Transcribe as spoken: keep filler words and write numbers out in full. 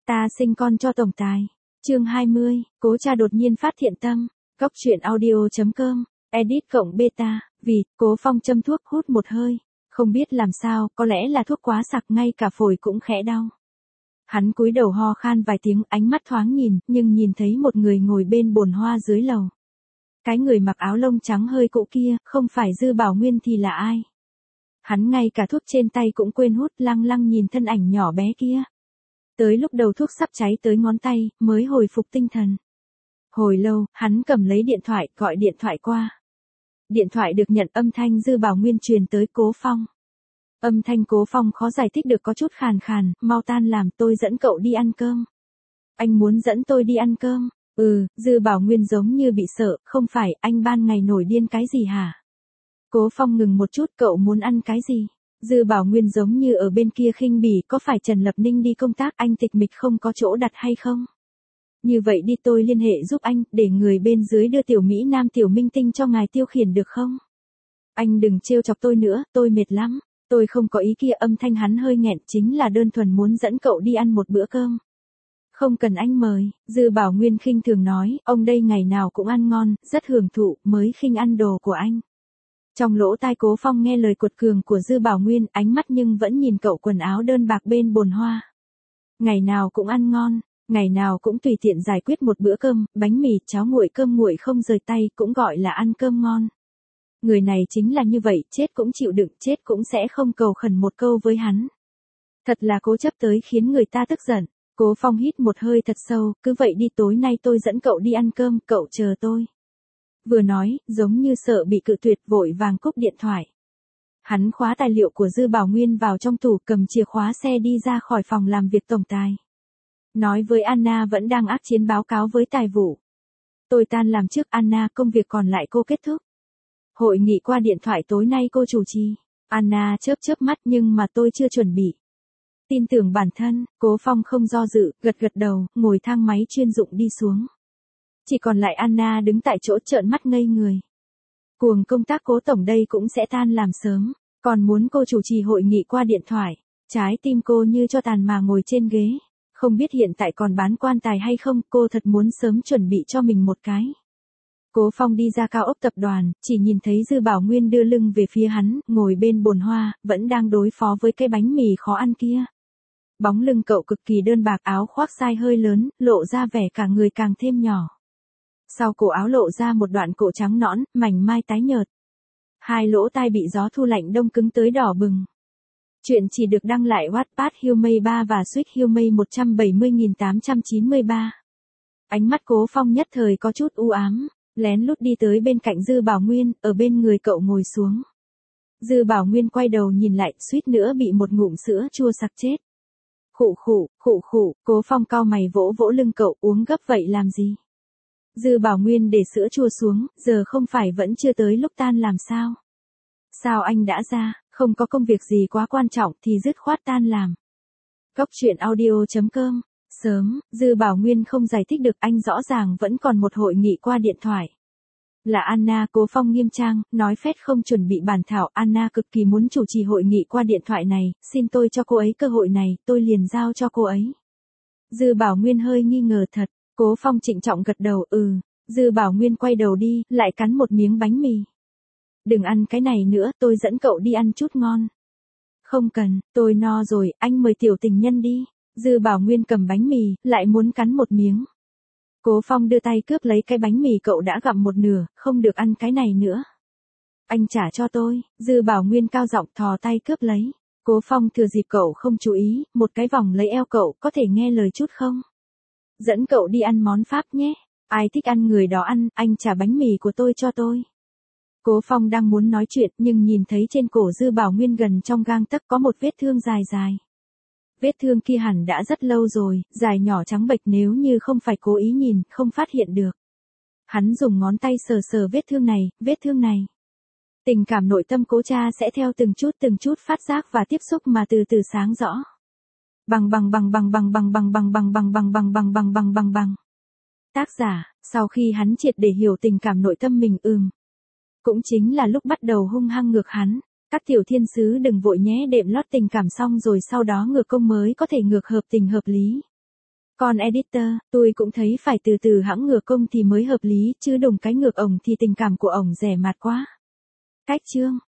Ta sinh con cho tổng tài. Chương hai mươi, Cố cha đột nhiên phát thiện tâm. Góc truyện audio chấm com, edit cộng beta, vì, Cố Phong châm thuốc hút một hơi. Không biết làm sao, có lẽ là thuốc quá sặc ngay cả phổi cũng khẽ đau. Hắn cúi đầu ho khan vài tiếng, ánh mắt thoáng nhìn, nhưng nhìn thấy một người ngồi bên bồn hoa dưới lầu. Cái người mặc áo lông trắng hơi cũ kia, không phải Dư Bảo Nguyên thì là ai? Hắn ngay cả thuốc trên tay cũng quên hút, lăng lăng nhìn thân ảnh nhỏ bé kia. Tới lúc đầu thuốc sắp cháy tới ngón tay, mới hồi phục tinh thần. Hồi lâu, hắn cầm lấy điện thoại, gọi điện thoại qua. Điện thoại được nhận, âm thanh Dư Bảo Nguyên truyền tới Cố Phong. Âm thanh Cố Phong khó giải thích được, có chút khàn khàn, mau tan làm, tôi dẫn cậu đi ăn cơm. Anh muốn dẫn tôi đi ăn cơm? Ừ, Dư Bảo Nguyên giống như bị sợ, không phải, anh ban ngày nổi điên cái gì hả? Cố Phong ngừng một chút, cậu muốn ăn cái gì? Dư Bảo Nguyên giống như ở bên kia khinh bỉ, có phải Trần Lập Ninh đi công tác anh tịch mịch không có chỗ đặt hay không? Như vậy đi, tôi liên hệ giúp anh, để người bên dưới đưa tiểu Mỹ Nam tiểu minh tinh cho ngài tiêu khiển được không? Anh đừng trêu chọc tôi nữa, tôi mệt lắm. Tôi không có ý kia, âm thanh hắn hơi nghẹn, chính là đơn thuần muốn dẫn cậu đi ăn một bữa cơm. Không cần anh mời, Dư Bảo Nguyên khinh thường nói, ông đây ngày nào cũng ăn ngon, rất hưởng thụ, mới khinh ăn đồ của anh. Trong lỗ tai Cố Phong nghe lời cuột cường của Dư Bảo Nguyên, ánh mắt nhưng vẫn nhìn cậu quần áo đơn bạc bên bồn hoa. Ngày nào cũng ăn ngon, ngày nào cũng tùy tiện giải quyết một bữa cơm, bánh mì, cháo nguội, cơm nguội không rời tay, cũng gọi là ăn cơm ngon. Người này chính là như vậy, chết cũng chịu đựng, chết cũng sẽ không cầu khẩn một câu với hắn. Thật là cố chấp tới khiến người ta tức giận. Cố Phong hít một hơi thật sâu, cứ vậy đi, tối nay tôi dẫn cậu đi ăn cơm, cậu chờ tôi. Vừa nói, giống như sợ bị cự tuyệt, vội vàng cúp điện thoại. Hắn khóa tài liệu của Dư Bảo Nguyên vào trong tủ, cầm chìa khóa xe đi ra khỏi phòng làm việc tổng tài. Nói với Anna vẫn đang ác chiến báo cáo với tài vụ. Tôi tan làm trước Anna, công việc còn lại cô kết thúc. Hội nghị qua điện thoại tối nay cô chủ trì. Anna chớp chớp mắt, nhưng mà tôi chưa chuẩn bị. Tin tưởng bản thân, Cố Phong không do dự, gật gật đầu, ngồi thang máy chuyên dụng đi xuống. Chỉ còn lại Anna đứng tại chỗ trợn mắt ngây người. Cuồng công tác Cố tổng đây cũng sẽ tan làm sớm, còn muốn cô chủ trì hội nghị qua điện thoại. Trái tim cô như cho tàn mà ngồi trên ghế. Không biết hiện tại còn bán quan tài hay không, cô thật muốn sớm chuẩn bị cho mình một cái. Cố Phong đi ra cao ốc tập đoàn, chỉ nhìn thấy Dư Bảo Nguyên đưa lưng về phía hắn, ngồi bên bồn hoa, vẫn đang đối phó với cái bánh mì khó ăn kia. Bóng lưng cậu cực kỳ đơn bạc, áo khoác size hơi lớn, lộ ra vẻ cả người càng thêm nhỏ. Sau cổ áo lộ ra một đoạn cổ trắng nõn, mảnh mai tái nhợt. Hai lỗ tai bị gió thu lạnh đông cứng tới đỏ bừng. Chuyện chỉ được đăng lại Wattpad Humay ba và Sweet Humay một trăm bảy mươi nghìn tám trăm chín mươi ba. Ánh mắt Cố Phong nhất thời có chút u ám, lén lút đi tới bên cạnh Dư Bảo Nguyên, ở bên người cậu ngồi xuống. Dư Bảo Nguyên quay đầu nhìn lại, suýt nữa bị một ngụm sữa chua sặc chết. Khụ khụ, khụ khụ, Cố Phong cau mày vỗ vỗ lưng cậu, uống gấp vậy làm gì? Dư Bảo Nguyên để sữa chua xuống, giờ không phải vẫn chưa tới lúc tan làm sao? Sao anh đã ra, không có công việc gì quá quan trọng thì dứt khoát tan làm. Góc truyện audio chấm com, sớm, Dư Bảo Nguyên không giải thích được, anh rõ ràng vẫn còn một hội nghị qua điện thoại. Là Anna. Cố Phong nghiêm trang, nói phét không chuẩn bị bản thảo, Anna cực kỳ muốn chủ trì hội nghị qua điện thoại này, xin tôi cho cô ấy cơ hội này, tôi liền giao cho cô ấy. Dư Bảo Nguyên hơi nghi ngờ thật, Cố Phong trịnh trọng gật đầu, ừ. Dư Bảo Nguyên quay đầu đi, lại cắn một miếng bánh mì. Đừng ăn cái này nữa, tôi dẫn cậu đi ăn chút ngon. Không cần, tôi no rồi, anh mời tiểu tình nhân đi. Dư Bảo Nguyên cầm bánh mì, lại muốn cắn một miếng. Cố Phong đưa tay cướp lấy cái bánh mì cậu đã gặm một nửa, không được ăn cái này nữa. Anh trả cho tôi, Dư Bảo Nguyên cao giọng thò tay cướp lấy. Cố Phong thừa dịp cậu không chú ý, một cái vòng lấy eo cậu, có thể nghe lời chút không? Dẫn cậu đi ăn món Pháp nhé, ai thích ăn người đó ăn, anh trả bánh mì của tôi cho tôi. Cố Phong đang muốn nói chuyện nhưng nhìn thấy trên cổ Dư Bảo Nguyên gần trong gang tấc có một vết thương dài dài. Vết thương kia hẳn đã rất lâu rồi, dài nhỏ trắng bệch, nếu như không phải cố ý nhìn, không phát hiện được. Hắn dùng ngón tay sờ sờ vết thương này, vết thương này. Tình cảm nội tâm Cố cha sẽ theo từng chút từng chút phát giác và tiếp xúc mà từ từ sáng rõ. Bằng bằng bằng bằng bằng bằng bằng bằng bằng bằng bằng bằng bằng bằng bằng bằng bằng. Tác giả, sau khi hắn triệt để hiểu tình cảm nội tâm mình, ừm. Cũng chính là lúc bắt đầu hung hăng ngược hắn. Các tiểu thiên sứ đừng vội nhé, đệm lót tình cảm xong rồi sau đó ngược công mới có thể ngược hợp tình hợp lý. Con editor, tôi cũng thấy phải từ từ hãng ngược công thì mới hợp lý, chứ đùng cái ngược ổng thì tình cảm của ổng rẻ mạt quá. Cách chương